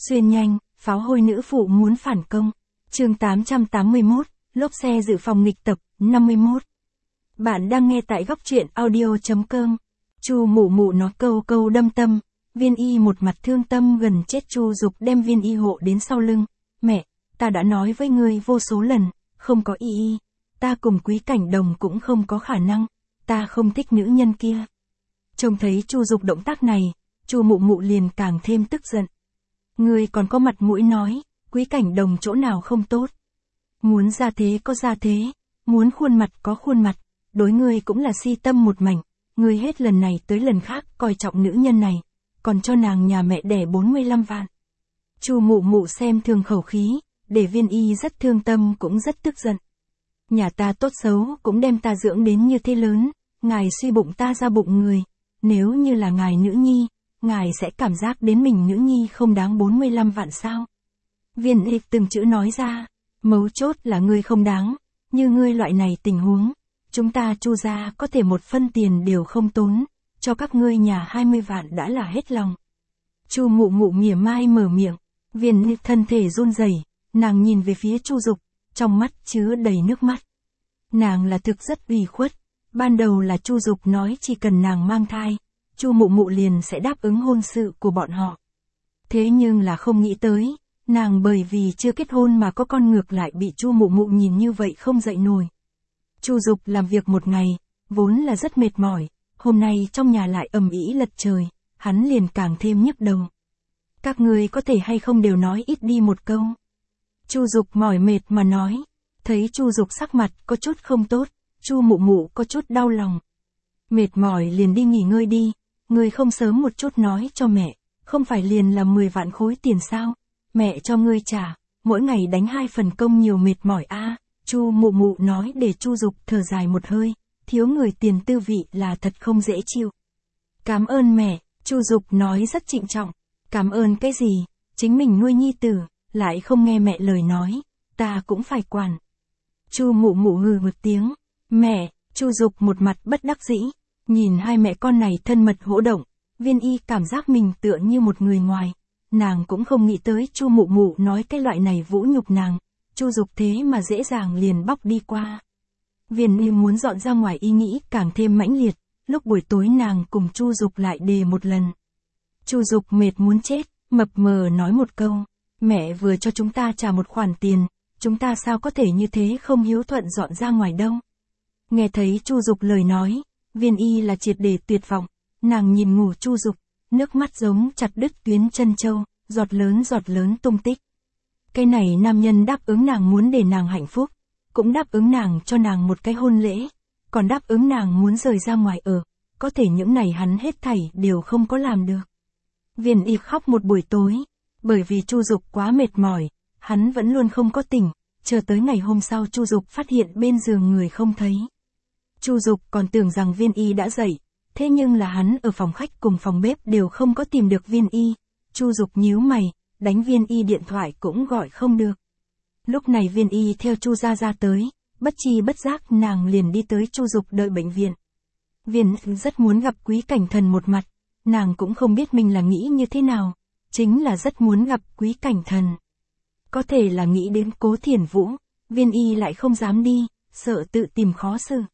Xuyên nhanh, pháo hôi nữ phụ muốn phản công. Chương 881, lốp xe dự phòng nghịch tập, 51. Bạn đang nghe tại góc truyện audio.com. Chu Mụ Mụ nói câu câu đâm tâm. Viên Y một mặt thương tâm gần chết. Chu Dục đem Viên Y hộ đến sau lưng. Mẹ, ta đã nói với ngươi vô số lần, không có y. Ta cùng Quý Cảnh Đồng cũng không có khả năng. Ta không thích nữ nhân kia. Trông thấy Chu Dục động tác này, Chu Mụ Mụ liền càng thêm tức giận. Ngươi còn có mặt mũi nói, Quý Cảnh Đồng chỗ nào không tốt. Muốn ra thế có ra thế, muốn khuôn mặt có khuôn mặt, đối ngươi cũng là si tâm một mảnh, ngươi hết lần này tới lần khác coi trọng nữ nhân này, còn cho nàng nhà mẹ đẻ 45 vạn. Chu Mụ Mụ xem thường khẩu khí, để Viên Y rất thương tâm cũng rất tức giận. Nhà ta tốt xấu cũng đem ta dưỡng đến như thế lớn, ngài suy bụng ta ra bụng người, nếu như là ngài nữ nhi, ngài sẽ cảm giác đến mình nữ nhi không đáng 45 vạn sao? Viên Y từng chữ nói ra, mấu chốt là ngươi không đáng, như ngươi loại này tình huống, chúng ta Chu gia có thể một phân tiền đều không tốn, cho các ngươi nhà 20 vạn đã là hết lòng. Chu Mụ Mụ mỉa mai mở miệng, Viên Y thân thể run rẩy, nàng nhìn về phía Chu Dục, trong mắt chứa đầy nước mắt. Nàng là thực rất ủy khuất, ban đầu là Chu Dục nói chỉ cần nàng mang thai, Chu Mụ Mụ liền sẽ đáp ứng hôn sự của bọn họ. Thế nhưng là không nghĩ tới, nàng bởi vì chưa kết hôn mà có con ngược lại bị Chu Mụ Mụ nhìn như vậy không dậy nổi. Chu Dục làm việc một ngày, vốn là rất mệt mỏi, hôm nay trong nhà lại ầm ĩ lật trời, hắn liền càng thêm nhức đầu. Các người có thể hay không đều nói ít đi một câu. Chu Dục mỏi mệt mà nói, thấy Chu Dục sắc mặt có chút không tốt, Chu Mụ Mụ có chút đau lòng. Mệt mỏi liền đi nghỉ ngơi đi, người không sớm một chút nói cho mẹ, không phải liền là 10 vạn khối tiền sao, mẹ cho ngươi trả, mỗi ngày đánh 2 phần công nhiều mệt mỏi a. Chu Mụ Mụ nói để Chu Dục thở dài một hơi, thiếu người tiền tư vị là thật không dễ chịu. Cảm ơn mẹ, Chu Dục nói rất trịnh trọng, cảm ơn cái gì, chính mình nuôi nhi tử, lại không nghe mẹ lời nói, ta cũng phải quản. Chu Mụ Mụ hừ một tiếng, mẹ, Chu Dục một mặt bất đắc dĩ, nhìn hai mẹ con này thân mật hỗ động, Viên Y cảm giác mình tựa như một người ngoài, nàng cũng không nghĩ tới Chu Mụ Mụ nói cái loại này vũ nhục nàng, Chu Dục thế mà dễ dàng liền bóc đi qua. Viên Y muốn dọn ra ngoài ý nghĩ càng thêm mãnh liệt, lúc buổi tối nàng cùng Chu Dục lại đề một lần. Chu Dục mệt muốn chết, mập mờ nói một câu, mẹ vừa cho chúng ta trả một khoản tiền, chúng ta sao có thể như thế không hiếu thuận dọn ra ngoài đâu. Nghe thấy Chu Dục lời nói, Viên Y là triệt để tuyệt vọng, nàng nhìn ngủ Chu Dục, nước mắt giống chặt đứt tuyến chân châu, giọt lớn tung tích. Cái này nam nhân đáp ứng nàng muốn để nàng hạnh phúc, cũng đáp ứng nàng cho nàng một cái hôn lễ, còn đáp ứng nàng muốn rời ra ngoài ở, có thể những này hắn hết thảy đều không có làm được. Viên Y khóc một buổi tối, bởi vì Chu Dục quá mệt mỏi, hắn vẫn luôn không có tỉnh, chờ tới ngày hôm sau Chu Dục phát hiện bên giường người không thấy. Chu Dục còn tưởng rằng Viên Y đã dậy, thế nhưng là hắn ở phòng khách cùng phòng bếp đều không có tìm được Viên Y. Chu Dục nhíu mày, đánh Viên Y điện thoại cũng gọi không được. Lúc này Viên Y theo Chu gia ra tới, bất chi bất giác nàng liền đi tới Chu Dục đợi bệnh viện. Viên rất muốn gặp Quý Cảnh Thần một mặt, nàng cũng không biết mình là nghĩ như thế nào, chính là rất muốn gặp Quý Cảnh Thần. Có thể là nghĩ đến Cố Thiển Vũ, Viên Y lại không dám đi, sợ tự tìm khó xử.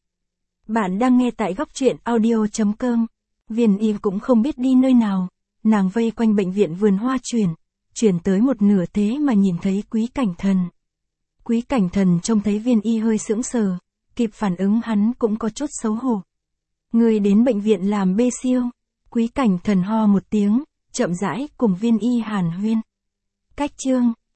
Bạn đang nghe tại góc truyện audio.com. Viên Y cũng không biết đi nơi nào, nàng vây quanh bệnh viện vườn hoa chuyển tới một nửa thế mà nhìn thấy Quý Cảnh Thần. Quý Cảnh Thần trông thấy Viên Y hơi sững sờ, kịp phản ứng hắn cũng có chút xấu hổ. Người đến bệnh viện làm bê siêu. Quý Cảnh Thần ho một tiếng, chậm rãi cùng Viên Y hàn huyên. Cách chương